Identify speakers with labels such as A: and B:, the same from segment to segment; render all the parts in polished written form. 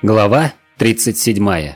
A: Глава 37.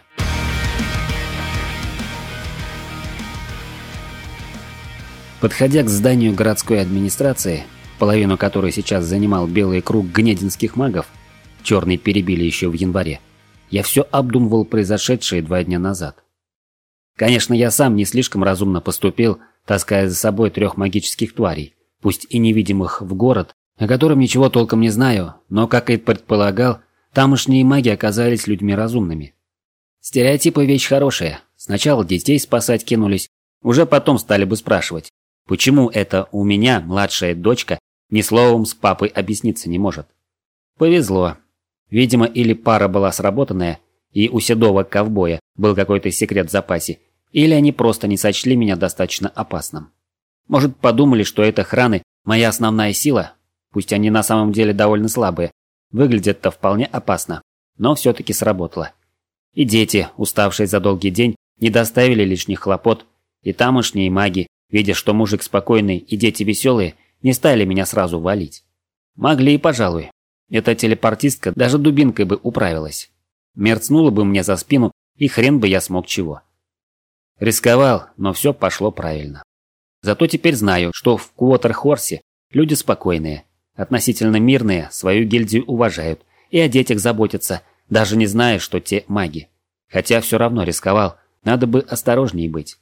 A: Подходя к зданию городской администрации, половину которой сейчас занимал белый круг гнединских магов, черный перебили еще в январе, я все обдумывал произошедшее 2 дня назад. Конечно, я сам не слишком разумно поступил, таская за собой 3 магических тварей, пусть и невидимых, в город, о котором ничего толком не знаю, но, как и предполагал, тамошние маги оказались людьми разумными. Стереотипы – вещь хорошая. Сначала детей спасать кинулись, уже потом стали бы спрашивать, почему это у меня младшая дочка ни словом с папой объясниться не может. Повезло. Видимо, или пара была сработанная, и у седого ковбоя был какой-то секрет в запасе, или они просто не сочли меня достаточно опасным. Может, подумали, что это храны – моя основная сила, пусть они на самом деле довольно слабые. Выглядит-то вполне опасно, но все-таки сработало. И дети, уставшие за долгий день, не доставили лишних хлопот, и тамошние маги, видя, что мужик спокойный и дети веселые, не стали меня сразу валить. Могли и пожалуй. Эта телепортистка даже дубинкой бы управилась. Мерцнула бы мне за спину, и хрен бы я смог чего. Рисковал, но все пошло правильно. Зато теперь знаю, что в Квотерхорсе люди спокойные. Относительно мирные, свою гильдию уважают и о детях заботятся, даже не зная, что те маги. Хотя все равно рисковал, надо бы осторожнее быть.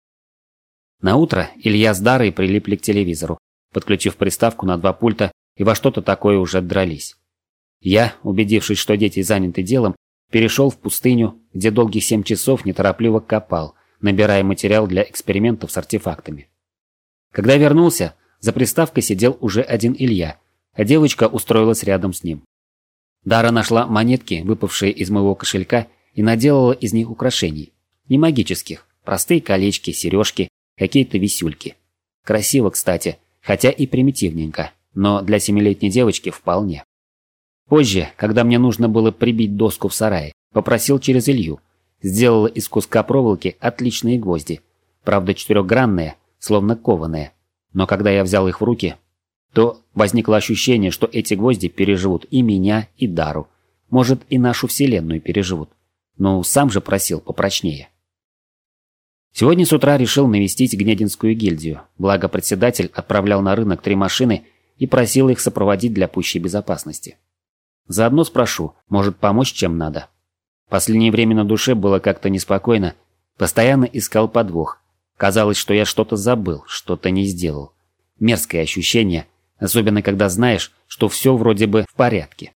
A: Наутро Илья с Дарой прилипли к телевизору, подключив приставку на 2 пульта, и во что-то такое уже дрались. Я, убедившись, что дети заняты делом, перешел в пустыню, где долгих 7 часов неторопливо копал, набирая материал для экспериментов с артефактами. Когда вернулся, за приставкой сидел уже один Илья, а девочка устроилась рядом с ним. Дара нашла монетки, выпавшие из моего кошелька, и наделала из них украшений. Не магических, простые колечки, сережки, какие-то висюльки. Красиво, кстати, хотя и примитивненько, но для 7-летней девочки вполне. Позже, когда мне нужно было прибить доску в сарае, попросил через Илью. Сделала из куска проволоки отличные гвозди, правда 4-гранные, словно кованые. Но когда я взял их в руки, то возникло ощущение, что эти гвозди переживут и меня, и Дару. Может, и нашу вселенную переживут. Но сам же просил попрочнее. Сегодня с утра решил навестить Гнединскую гильдию, благо председатель отправлял на рынок 3 машины и просил их сопроводить для пущей безопасности. Заодно спрошу, может помочь чем надо. Последнее время на душе было как-то неспокойно, постоянно искал подвох. Казалось, что я что-то забыл, что-то не сделал. Мерзкое ощущение, особенно когда знаешь, что все вроде бы в порядке.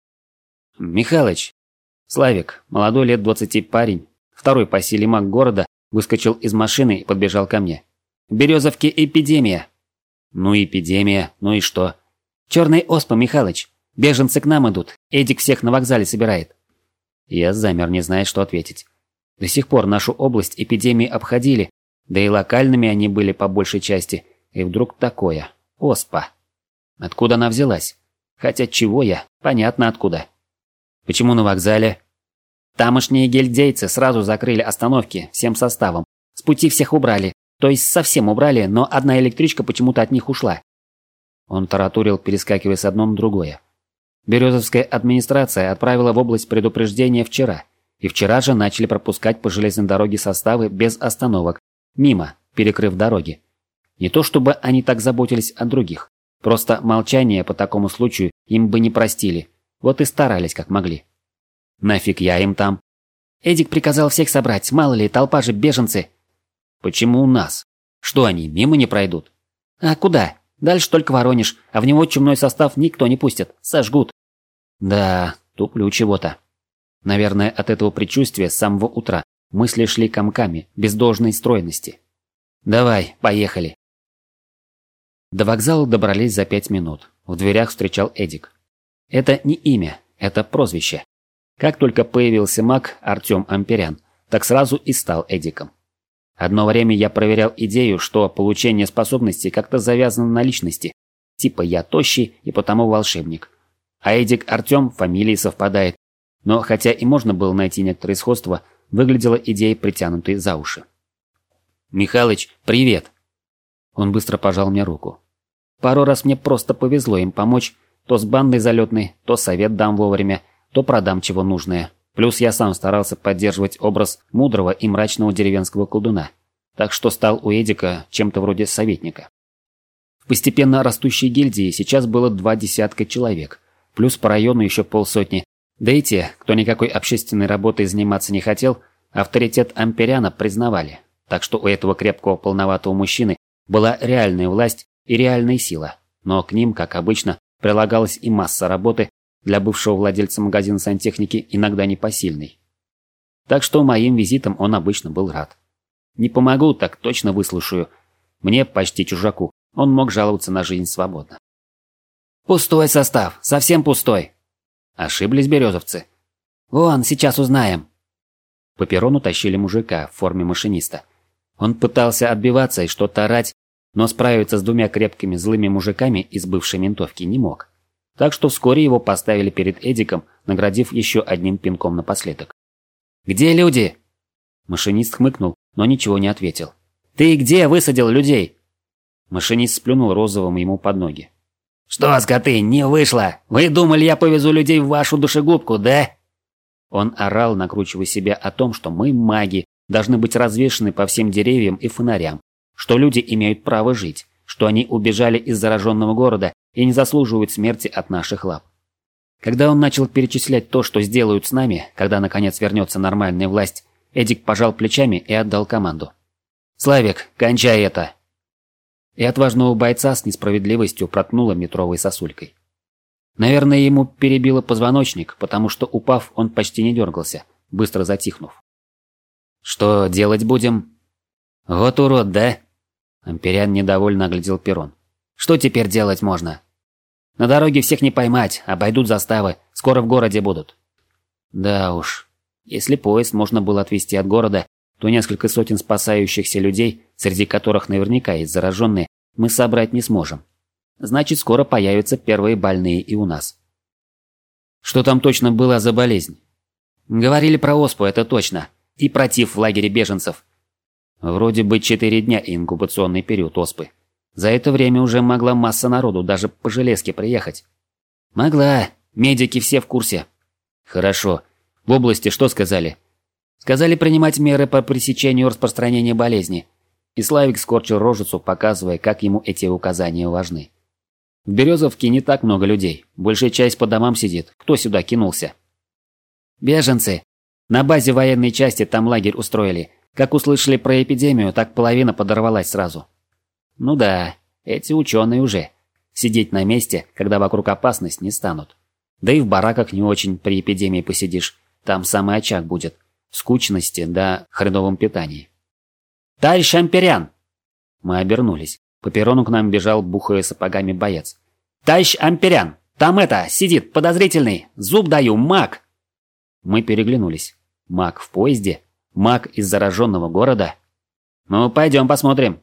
A: «Михалыч!» Славик, молодой лет 20 парень, второй по силе маг города, выскочил из машины и подбежал ко мне. «В Березовке эпидемия!» «Ну эпидемия, ну и что?» «Черная оспа, Михалыч! Беженцы к нам идут, Эдик всех на вокзале собирает!» Я замер, не зная, что ответить. До сих пор нашу область эпидемии обходили, да и локальными они были по большей части, и вдруг такое. Оспа. Откуда она взялась? Хотя чего я? Понятно откуда. Почему на вокзале? Тамошние гильдейцы сразу закрыли остановки всем составом. С пути всех убрали. То есть совсем убрали, но одна электричка почему-то от них ушла. Он таратурил, перескакивая с одного на другое. Березовская администрация отправила в область предупреждение вчера. И вчера же начали пропускать по железной дороге составы без остановок. Мимо, перекрыв дороги. Не то чтобы они так заботились о других. Просто молчание по такому случаю им бы не простили. Вот и старались как могли. Нафиг я им там? Эдик приказал всех собрать, мало ли, толпа же беженцы. Почему у нас? Что они, мимо не пройдут? А куда? Дальше только Воронеж, а в него чумной состав никто не пустит, сожгут. Да, туплю чего-то. Наверное, от этого предчувствия с самого утра мысли шли комками, без должной стройности. Давай, поехали. До вокзала добрались за 5 минут. В дверях встречал Эдик. Это не имя, это прозвище. Как только появился маг Артем Амперян, так сразу и стал Эдиком. Одно время я проверял идею, что получение способностей как-то завязано на личности. Типа я тощий и потому волшебник. А Эдик Артем фамилии совпадает. Но хотя и можно было найти некоторые сходства, выглядела идея притянутой за уши. «Михалыч, привет!» Он быстро пожал мне руку. Пару раз мне просто повезло им помочь, то с бандой залетной, то совет дам вовремя, то продам чего нужное. Плюс я сам старался поддерживать образ мудрого и мрачного деревенского колдуна. Так что стал у Эдика чем-то вроде советника. В постепенно растущей гильдии сейчас было 20 человек. Плюс по району еще полсотни. Да и те, кто никакой общественной работой заниматься не хотел, авторитет Амперяна признавали. Так что у этого крепкого полноватого мужчины была реальная власть и реальная сила. Но к ним, как обычно, прилагалась и масса работы, для бывшего владельца магазина сантехники иногда непосильной. Так что моим визитом он обычно был рад. Не помогу, так точно выслушаю. Мне, почти чужаку, он мог жаловаться на жизнь свободно. «Пустой состав, совсем пустой!» Ошиблись березовцы. «Вон, сейчас узнаем!» По перрону тащили мужика в форме машиниста. Он пытался отбиваться и что-то орать, но справиться с двумя крепкими злыми мужиками из бывшей ментовки не мог. Так что вскоре его поставили перед Эдиком, наградив еще одним пинком напоследок. «Где люди?» Машинист хмыкнул, но ничего не ответил. «Ты где высадил людей?» Машинист сплюнул розовым ему под ноги. «Что, скоты, не вышло? Вы думали, я повезу людей в вашу душегубку, да?» Он орал, накручивая себя о том, что мы, маги, должны быть развешаны по всем деревьям и фонарям, что люди имеют право жить, что они убежали из зараженного города и не заслуживают смерти от наших лап. Когда он начал перечислять то, что сделают с нами, когда наконец вернется нормальная власть, Эдик пожал плечами и отдал команду. «Славик, кончай это!» И отважного бойца с несправедливостью проткнуло метровой сосулькой. Наверное, ему перебило позвоночник, потому что, упав, он почти не дергался, быстро затихнув. «Что делать будем?» «Вот урод, да?» Амперян недовольно оглядел перрон. «Что теперь делать можно?» «На дороге всех не поймать, обойдут заставы, скоро в городе будут». «Да уж, если поезд можно было отвезти от города, то несколько сотен спасающихся людей, среди которых наверняка есть зараженные, мы собрать не сможем. Значит, скоро появятся первые больные и у нас». «Что там точно было за болезнь?» «Говорили про оспу, это точно. И про тиф в лагере беженцев». «Вроде бы 4 дня инкубационный период оспы. За это время уже могла масса народу даже по железке приехать». «Могла. Медики все в курсе». «Хорошо. В области что сказали?» «Сказали принимать меры по пресечению распространения болезни». И Славик скорчил рожицу, показывая, как ему эти указания важны. «В Березовке не так много людей. Большая часть по домам сидит. Кто сюда кинулся?» «Беженцы. На базе военной части там лагерь устроили. Как услышали про эпидемию, так половина подорвалась сразу». «Ну да, эти ученые уже. Сидеть на месте, когда вокруг опасность, не станут. Да и в бараках не очень при эпидемии посидишь. Там самый очаг будет. В скучности да хреновом питании». «Товарищ Амперян!» Мы обернулись. По перрону к нам бежал, бухая сапогами, боец. «Товарищ Амперян! Там сидит, подозрительный! Зуб даю, маг!» Мы переглянулись. Маг в поезде? Маг из зараженного города? «Ну, пойдем посмотрим».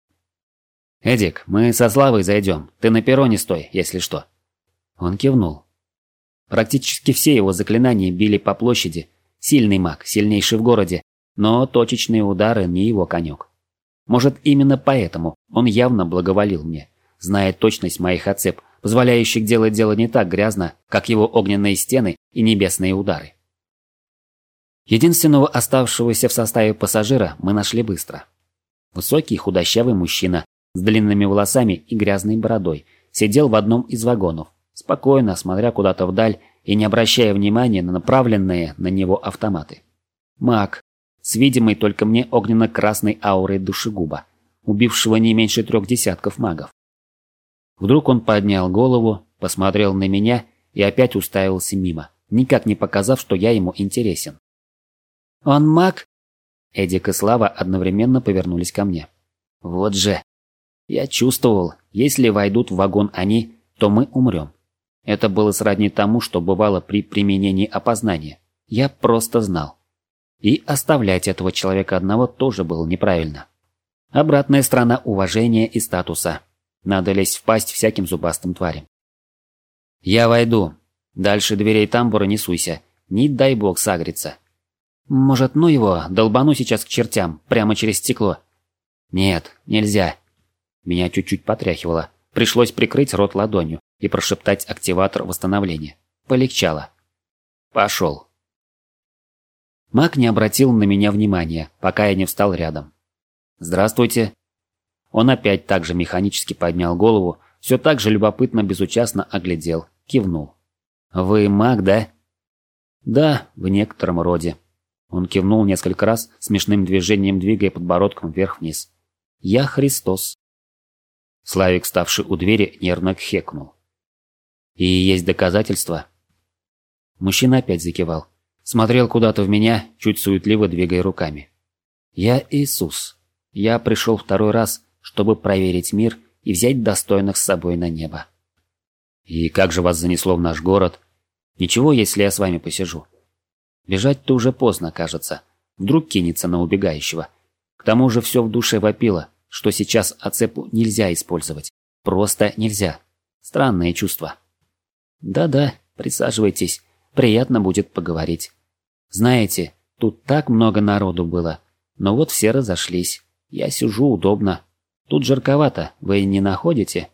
A: «Эдик, мы со Славой зайдем. Ты на перроне стой, если что». Он кивнул. Практически все его заклинания били по площади. Сильный маг, сильнейший в городе, но точечные удары не его конек. Может, именно поэтому он явно благоволил мне, зная точность моих ацеп, позволяющих делать дело не так грязно, как его огненные стены и небесные удары. Единственного оставшегося в составе пассажира мы нашли быстро. Высокий худощавый мужчина с длинными волосами и грязной бородой сидел в одном из вагонов, спокойно смотря куда-то вдаль и не обращая внимания на направленные на него автоматы. Маг, с видимой только мне огненно-красной аурой душегуба, убившего не меньше 3 десятков магов. Вдруг он поднял голову, посмотрел на меня и опять уставился мимо, никак не показав, что я ему интересен. «Он маг?» Эдик и Слава одновременно повернулись ко мне. «Вот же! Я чувствовал, если войдут в вагон они, то мы умрем. Это было сродни тому, что бывало при применении опознания. Я просто знал. И оставлять этого человека одного тоже было неправильно. Обратная сторона уважения и статуса. Надо лезть в пасть всяким зубастым тварям. Я войду. Дальше дверей тамбура не суйся. Не дай бог сагрится. Может, ну его, долбану сейчас к чертям, прямо через стекло. Нет, нельзя. Меня чуть-чуть потряхивало. Пришлось прикрыть рот ладонью и прошептать активатор восстановления. Полегчало. Пошел. Маг не обратил на меня внимания, пока я не встал рядом. «Здравствуйте». Он опять так же механически поднял голову, все так же любопытно безучастно оглядел, кивнул. «Вы маг, да?» «Да, в некотором роде». Он кивнул несколько раз, смешным движением двигая подбородком вверх-вниз. «Я Христос». Славик, вставший у двери, нервно кхекнул. «И есть доказательства?» Мужчина опять закивал. Смотрел куда-то в меня, чуть суетливо двигая руками. «Я Иисус. Я пришел второй раз, чтобы проверить мир и взять достойных с собой на небо». «И как же вас занесло в наш город? Ничего, если я с вами посижу?» Бежать-то уже поздно, кажется. Вдруг кинется на убегающего. К тому же все в душе вопило, что сейчас Ацепу нельзя использовать. Просто нельзя. Странное чувство. «Да-да, присаживайтесь. Приятно будет поговорить. Знаете, тут так много народу было, но вот все разошлись. Я сижу удобно. Тут жарковато, вы не находите?»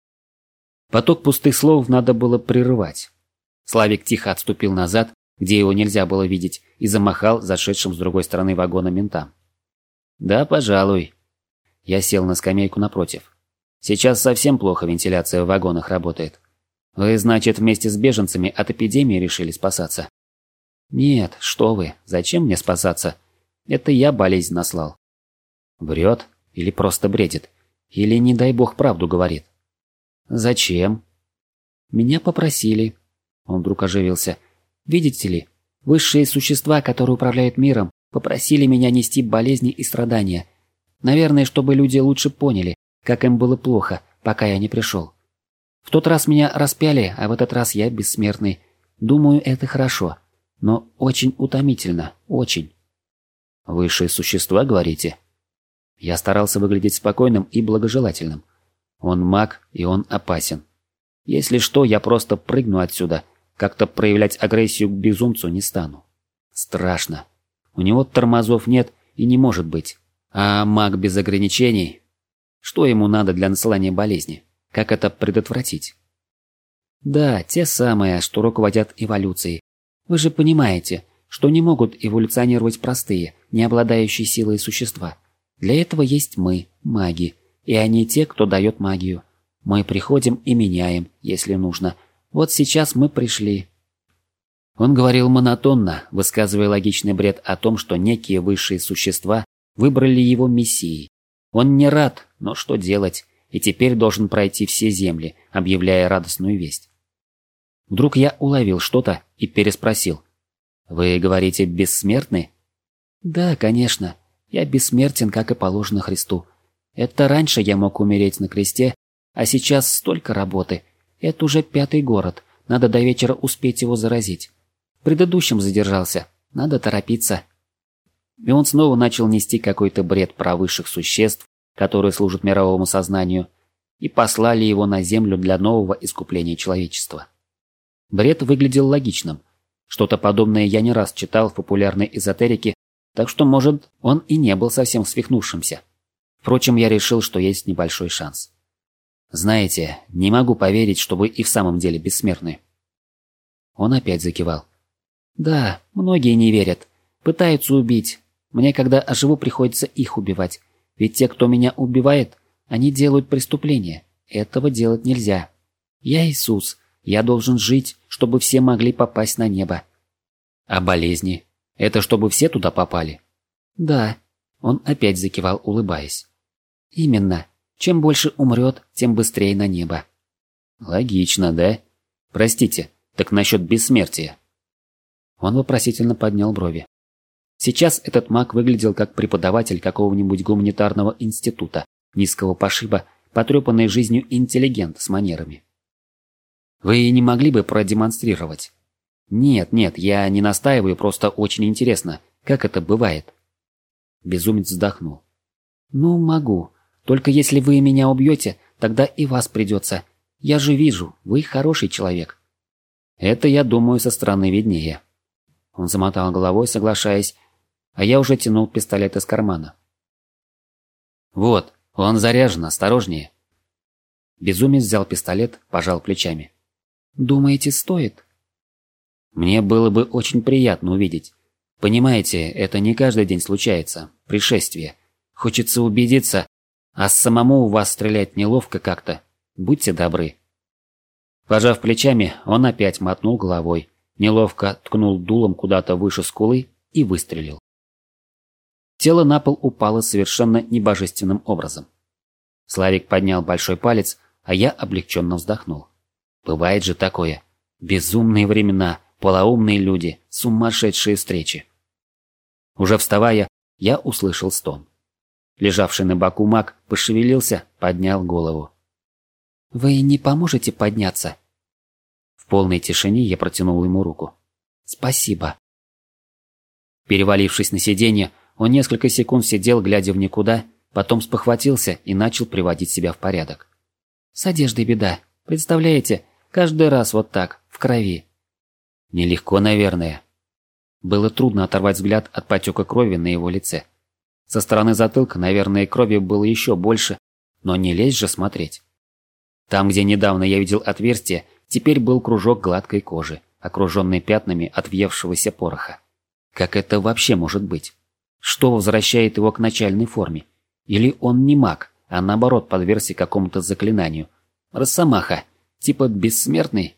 A: Поток пустых слов надо было прерывать. Славик тихо отступил назад, где его нельзя было видеть, и замахал зашедшим с другой стороны вагона ментам. «Да, пожалуй». Я сел на скамейку напротив. «Сейчас совсем плохо вентиляция в вагонах работает. Вы, значит, вместе с беженцами от эпидемии решили спасаться?» «Нет, что вы, зачем мне спасаться? Это я болезнь наслал». Врет или просто бредит? Или, не дай бог, правду говорит? «Зачем?» «Меня попросили». Он вдруг оживился. «Видите ли, высшие существа, которые управляют миром, попросили меня нести болезни и страдания. Наверное, чтобы люди лучше поняли, как им было плохо, пока я не пришел. В тот раз меня распяли, а в этот раз я бессмертный. Думаю, это хорошо. Но очень утомительно, очень». «Высшие существа, говорите?» Я старался выглядеть спокойным и благожелательным. Он маг, и он опасен. Если что, я просто прыгну отсюда. Как-то проявлять агрессию к безумцу не стану. Страшно. У него тормозов нет и не может быть. А маг без ограничений? Что ему надо для насылания болезни? Как это предотвратить? Да, те самые, что руководят эволюцией. Вы же понимаете, что не могут эволюционировать простые, не обладающие силой существа. Для этого есть мы, маги, и они те, кто дает магию. Мы приходим и меняем, если нужно. Вот сейчас мы пришли. Он говорил монотонно, высказывая логичный бред о том, что некие высшие существа выбрали его мессией. Он не рад, но что делать, и теперь должен пройти все земли, объявляя радостную весть. Вдруг я уловил что-то и переспросил. «Вы говорите, бессмертны?» «Да, конечно. Я бессмертен, как и положено Христу. Это раньше я мог умереть на кресте, а сейчас столько работы. Это уже 5-й город, надо до вечера успеть его заразить. В предыдущем задержался, надо торопиться». И он снова начал нести какой-то бред про высших существ, которые служат мировому сознанию, и послали его на землю для нового искупления человечества. Бред выглядел логичным. Что-то подобное я не раз читал в популярной эзотерике, так что, может, он и не был совсем свихнувшимся. Впрочем, я решил, что есть небольшой шанс. «Знаете, не могу поверить, что вы и в самом деле бессмертны». Он опять закивал. «Да, многие не верят. Пытаются убить. Мне, когда оживу, приходится их убивать. Ведь те, кто меня убивает, они делают преступления. Этого делать нельзя. Я Иисус. Я должен жить, чтобы все могли попасть на небо». «А болезни? Это чтобы все туда попали?» «Да». Он опять закивал, улыбаясь. «Именно. Чем больше умрет, тем быстрее на небо». «Логично, да? Простите, так насчет бессмертия?» Он вопросительно поднял брови. Сейчас этот маг выглядел как преподаватель какого-нибудь гуманитарного института, низкого пошиба, потрепанный жизнью интеллигент с манерами. «Вы не могли бы продемонстрировать?» «Нет, я не настаиваю, просто очень интересно, как это бывает». Безумец вздохнул. «Ну, могу. Только если вы меня убьете, тогда и вас придется. Я же вижу, вы хороший человек». «Это, я думаю, со стороны виднее». Он замотал головой, соглашаясь, а я уже тянул пистолет из кармана. «Вот, он заряжен, осторожнее». Безумец взял пистолет, пожал плечами. «Думаете, стоит?» Мне было бы очень приятно увидеть. Понимаете, это не каждый день случается. Пришествие. Хочется убедиться, а самому у вас стрелять неловко как-то. Будьте добры. Пожав плечами, он опять мотнул головой, неловко ткнул дулом куда-то выше скулы и выстрелил. Тело на пол упало совершенно небожественным образом. Славик поднял большой палец, а я облегченно вздохнул. Бывает же такое. Безумные времена, полоумные люди, сумасшедшие встречи. Уже вставая, я услышал стон. Лежавший на боку маг пошевелился, поднял голову. «Вы не поможете подняться?» В полной тишине я протянул ему руку. «Спасибо». Перевалившись на сиденье, он несколько секунд сидел, глядя в никуда, потом спохватился и начал приводить себя в порядок. «С одеждой беда. Представляете, каждый раз вот так, в крови». «Нелегко, наверное». Было трудно оторвать взгляд от потека крови на его лице. Со стороны затылка, наверное, крови было еще больше, но не лезть же смотреть. Там, где недавно я видел отверстие, теперь был кружок гладкой кожи, окруженный пятнами от въевшегося пороха. Как это вообще может быть? Что возвращает его к начальной форме? Или он не маг, а наоборот подвергся какому-то заклинанию? Росомаха, типа бессмертный?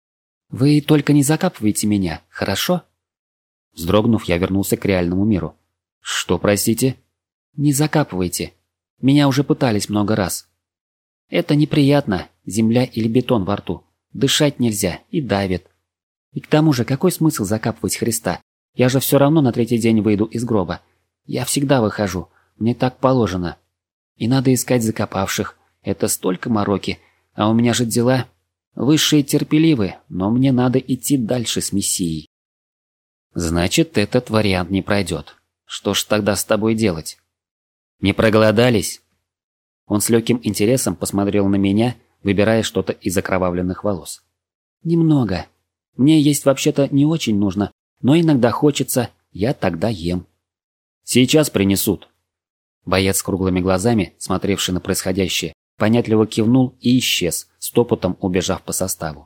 A: «Вы только не закапывайте меня, хорошо?» Вздрогнув, я вернулся к реальному миру. «Что, простите?» «Не закапывайте. Меня уже пытались много раз. Это неприятно, земля или бетон во рту. Дышать нельзя и давит. И к тому же, какой смысл закапывать Христа? Я же все равно на третий день выйду из гроба. Я всегда выхожу, мне так положено. И надо искать закопавших. Это столько мороки, а у меня же дела. Высшие терпеливы, но мне надо идти дальше с Мессией». «Значит, этот вариант не пройдет. Что ж тогда с тобой делать? Не проголодались?» Он с легким интересом посмотрел на меня, выбирая что-то из окровавленных волос. «Немного. Мне есть вообще-то не очень нужно, но иногда хочется, я тогда ем». «Сейчас принесут». Боец с круглыми глазами, смотревший на происходящее, понятливо кивнул и исчез, стопотом убежав по составу.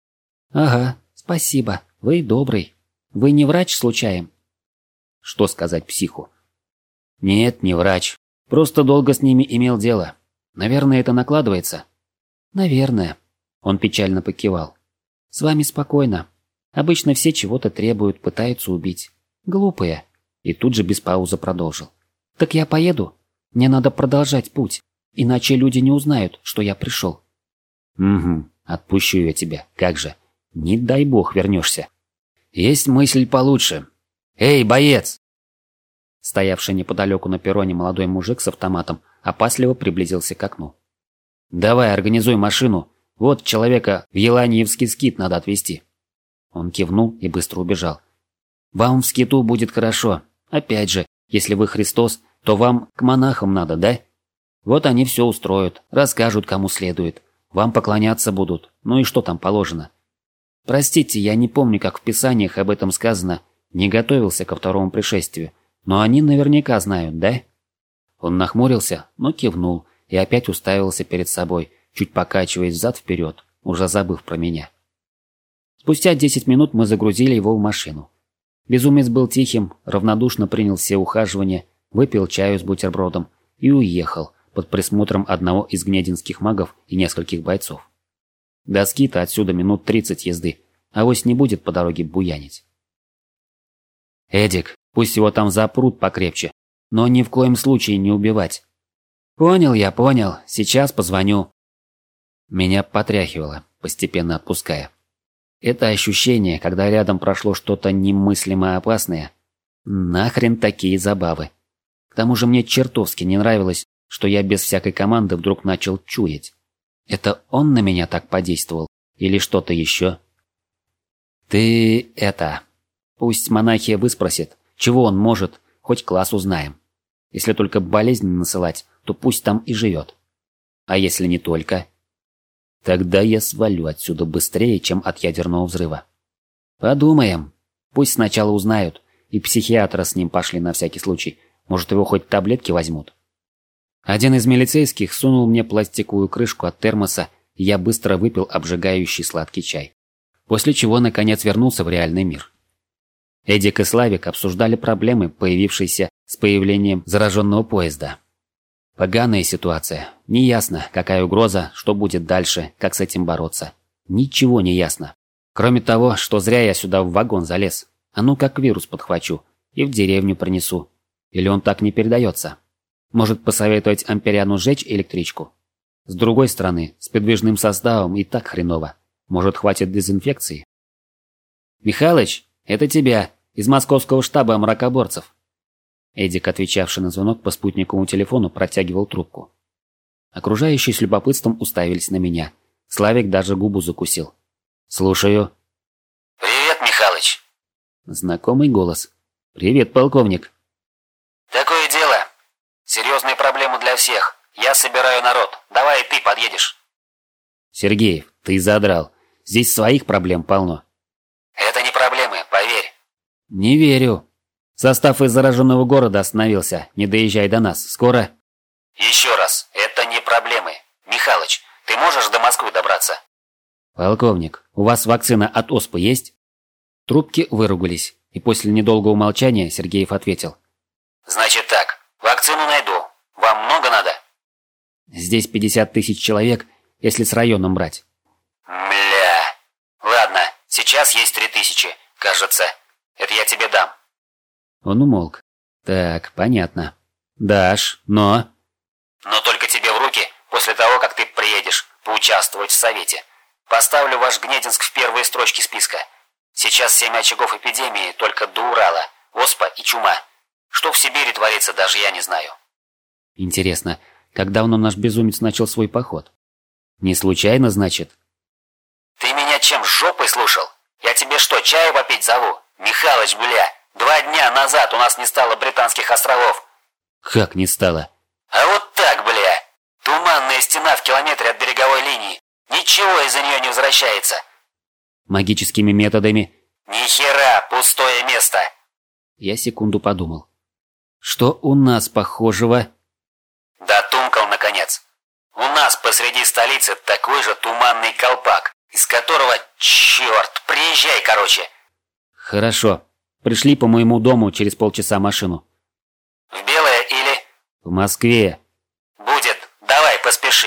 A: «Ага, спасибо, вы добрый. Вы не врач случаем?» Что сказать психу? «Нет, не врач. Просто долго с ними имел дело. Наверное, это накладывается?» «Наверное». Он печально покивал. «С вами спокойно. Обычно все чего-то требуют, пытаются убить. Глупые». И тут же без паузы продолжил. «Так я поеду? Мне надо продолжать путь, иначе люди не узнают, что я пришел». «Угу, отпущу я тебя, как же. Не дай бог вернешься». «Есть мысль получше. Эй, боец!» Стоявший неподалеку на перроне молодой мужик с автоматом опасливо приблизился к окну. «Давай, организуй машину. Вот человека в Еланиевский скит надо отвезти». Он кивнул и быстро убежал. «Вам в скиту будет хорошо. Опять же, если вы Христос, то вам к монахам надо, да? Вот они все устроят, расскажут, кому следует. Вам поклоняться будут. Ну и что там положено? Простите, я не помню, как в Писаниях об этом сказано. Не готовился ко второму пришествию. Но они наверняка знают, да?» Он нахмурился, но кивнул и опять уставился перед собой, чуть покачиваясь взад-вперед, уже забыв про меня. Спустя 10 минут мы загрузили его в машину. Безумец был тихим, равнодушно принял все ухаживания, выпил чаю с бутербродом и уехал под присмотром одного из гнединских магов и нескольких бойцов. До скита отсюда минут 30 езды, авось не будет по дороге буянить. «Эдик, пусть его там запрут покрепче, но ни в коем случае не убивать». «Понял я, понял, сейчас позвоню». Меня потряхивало, постепенно отпуская. Это ощущение, когда рядом прошло что-то немыслимо опасное. Нахрен такие забавы. К тому же мне чертовски не нравилось, что я без всякой команды вдруг начал чуять. Это он на меня так подействовал? Или что-то еще? «Ты это... Пусть монахия выспросит, чего он может, хоть класс узнаем. Если только болезнь насылать, то пусть там и живет. А если не только? Тогда я свалю отсюда быстрее, чем от ядерного взрыва. Подумаем. Пусть сначала узнают, и психиатра с ним пошли на всякий случай. Может, его хоть таблетки возьмут». Один из милицейских сунул мне пластиковую крышку от термоса, и я быстро выпил обжигающий сладкий чай. После чего наконец вернулся в реальный мир. Эдик и Славик обсуждали проблемы, появившиеся с появлением зараженного поезда. Поганая ситуация. Неясно, какая угроза, что будет дальше, как с этим бороться. Ничего не ясно. Кроме того, что зря я сюда в вагон залез. А ну как вирус подхвачу и в деревню принесу. Или он так не передается? Может посоветовать Ампериану сжечь электричку? С другой стороны, с подвижным составом и так хреново. Может, хватит дезинфекции? «Михалыч, это тебя, из московского штаба мракоборцев». Эдик, отвечавший на звонок по спутниковому телефону, протягивал трубку. Окружающие с любопытством уставились на меня. Славик даже губу закусил. «Слушаю».
B: «Привет, Михалыч».
A: Знакомый голос. «Привет, полковник».
B: «Такое дело. Серьезные проблемы для всех. Я собираю народ. Давай и ты подъедешь».
A: «Сергеев, ты задрал. Здесь своих проблем полно».
B: «Это не проблемы, поверь».
A: «Не верю. Состав из зараженного города остановился. Не доезжай до нас. Скоро...»
B: «Еще раз, это не проблемы. Михалыч, ты можешь до Москвы добраться?»
A: «Полковник, у вас вакцина от оспы есть?» Трубки выругались, и после недолгого молчания Сергеев ответил.
B: «Значит так, вакцину найду. Вам много надо?»
A: «Здесь 50 тысяч человек, если с районом брать».
B: «Мля. Ладно, сейчас есть 3000, кажется. Это я тебе дам».
A: Он умолк. «Так, понятно. Дашь, но...»
B: «Но только тебе в руки после того, как ты приедешь поучаствовать в совете. Поставлю ваш Гнединск в первые строчки списка. Сейчас 7 очагов эпидемии только до Урала, оспа и чума. Что в Сибири творится, даже я не знаю».
A: «Интересно, когда давно наш безумец начал свой поход? Не случайно, значит?»
B: «Ты меня чем, жопой слушал? Я тебе что, чаю попить зову? Михалыч, бля, 2 дня назад у нас не стало Британских островов».
A: «Как не стало?»
B: «А вот так, бля. Туманная стена в километре от береговой линии. Ничего из-за нее не возвращается».
A: «Магическими методами?»
B: «Ни хера, пустое место».
A: Я секунду подумал. «Что у нас похожего?»
B: Дотумкал, наконец. У нас посреди столицы такой же туманный колпак, из которого... Черт, приезжай, короче.
A: «Хорошо. Пришли по моему дому через полчаса машину».
B: В Белое или...
A: «В Москве».
B: Будет. Давай, поспеши.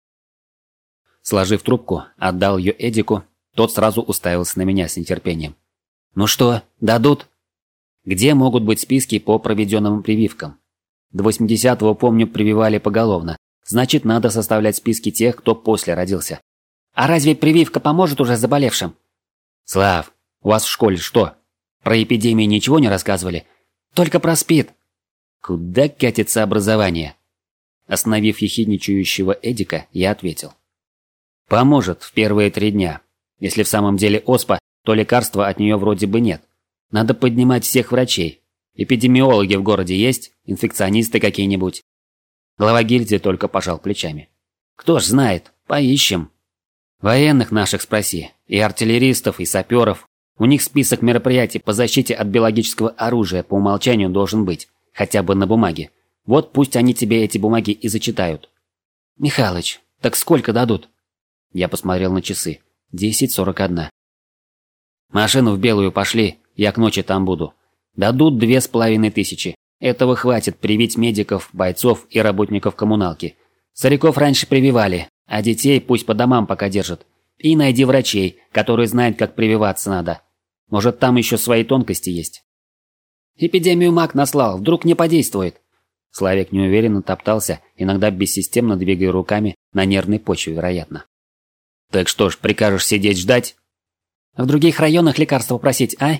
A: Сложив трубку, отдал ее Эдику. Тот сразу уставился на меня с нетерпением. «Ну что, дадут?» «Где могут быть списки по проведенным прививкам?» До 80-го, помню, прививали поголовно. Значит, надо составлять списки тех, кто после родился. «А разве прививка поможет уже заболевшим?» «Слав, у вас в школе что? Про эпидемии ничего не рассказывали?» «Только про СПИД». «Куда катится образование?» Остановив ехидничающего Эдика, я ответил. «Поможет в первые 3 дня. Если в самом деле оспа, то лекарства от нее вроде бы нет. Надо поднимать всех врачей. Эпидемиологи в городе есть? Инфекционисты какие-нибудь?» Глава гильдии только пожал плечами. «Кто ж знает, поищем. Военных наших спроси, и артиллеристов, и саперов. У них список мероприятий по защите от биологического оружия по умолчанию должен быть, хотя бы на бумаге. Вот пусть они тебе эти бумаги и зачитают». «Михалыч, так сколько дадут?» Я посмотрел на часы. 10:41. «Машину в Белую пошли, я к ночи там буду. Дадут 2500. Этого хватит привить медиков, бойцов и работников коммуналки. Стариков раньше прививали, а детей пусть по домам пока держат. И найди врачей, которые знают, как прививаться надо. Может, там еще свои тонкости есть». «Эпидемию маг наслал, вдруг не подействует». Славик неуверенно топтался, иногда бессистемно двигая руками, на нервной почве, вероятно. «Так что ж, прикажешь сидеть ждать?» «В других районах лекарства просить, а?»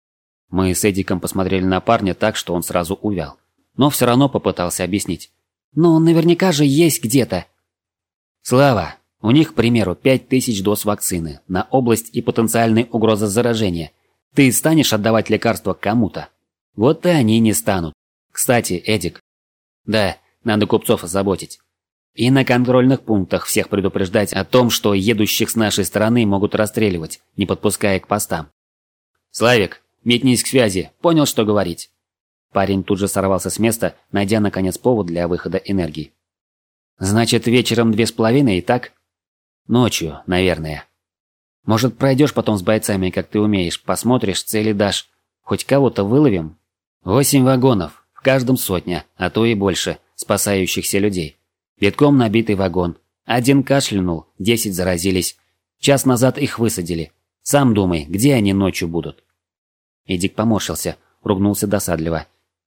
A: Мы с Эдиком посмотрели на парня так, что он сразу увял. Но все равно попытался объяснить. «Ну, наверняка же есть где-то». «Слава, у них, к примеру, 5000 доз вакцины на область и потенциальные угрозы заражения. Ты станешь отдавать лекарства кому-то? Вот и они не станут. Кстати, Эдик...» «Да, надо купцов озаботить. И на контрольных пунктах всех предупреждать о том, что едущих с нашей стороны могут расстреливать, не подпуская к постам». «Славик, метнись к связи, понял, что говорить?» Парень тут же сорвался с места, найдя наконец повод для выхода энергии. «Значит, вечером 2,5, и так?» «Ночью, наверное». Может, пройдешь потом с бойцами, как ты умеешь, посмотришь, цели дашь. Хоть кого-то выловим? 8 вагонов, в каждом сотня, а то и больше, спасающихся людей. Битком набитый вагон. Один кашлянул, 10 заразились. Час назад их высадили. Сам думай, где они ночью будут?» Эдик поморщился, ругнулся досадливо.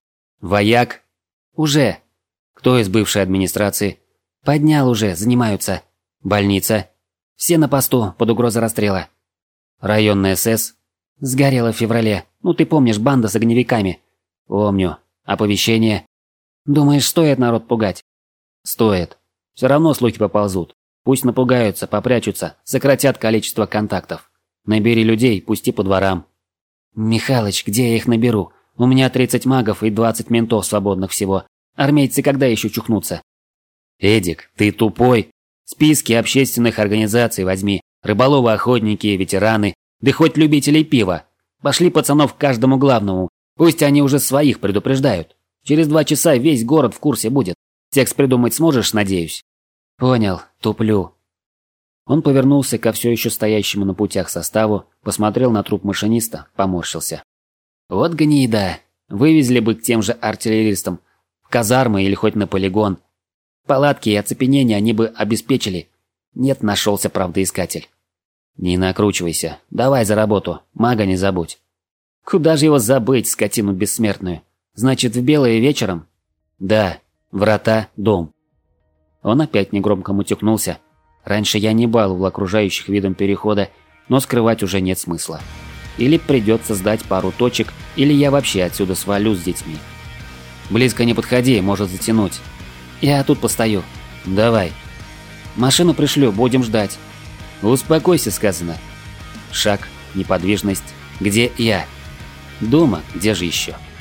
A: «Вояк?» «Уже». «Кто из бывшей администрации?» «Поднял уже, занимаются». «Больница?» «Все на посту, под угрозой расстрела». «Районная СС?» «Сгорела в феврале. Ну ты помнишь, банда с огневиками?» «Помню. Оповещение?» «Думаешь, стоит народ пугать?» «Стоит. Все равно слухи поползут. Пусть напугаются, попрячутся, сократят количество контактов. Набери людей, пусти по дворам». «Михалыч, где я их наберу? У меня 30 магов и 20 ментов свободных всего. Армейцы когда еще чухнутся?» «Эдик, ты тупой. Списки общественных организаций возьми. Рыболовы-охотники, ветераны, да хоть любителей пива. Пошли пацанов к каждому главному. Пусть они уже своих предупреждают. Через 2 часа весь город в курсе будет. Текст придумать сможешь, надеюсь?» «Понял, туплю». Он повернулся ко все еще стоящему на путях составу, посмотрел на труп машиниста, поморщился. «Вот гнида. Вывезли бы к тем же артиллеристам. В казармы или хоть на полигон. Палатки и оцепенение они бы обеспечили. Нет, нашелся правдоискатель». «Не накручивайся. Давай за работу. Мага не забудь». «Куда же его забыть, скотину бессмертную? Значит, в белое вечером?» «Да. Врата, дом». Он опять негромко мутюкнулся. Раньше я не баловал окружающих видом перехода, но скрывать уже нет смысла. Или придется сдать пару точек, или я вообще отсюда свалю с детьми. «Близко не подходи, может затянуть». «Я тут постою». «Давай». «Машину пришлю, будем ждать». «Успокойся», сказано. Шаг, неподвижность. Где я? Дома, где же еще?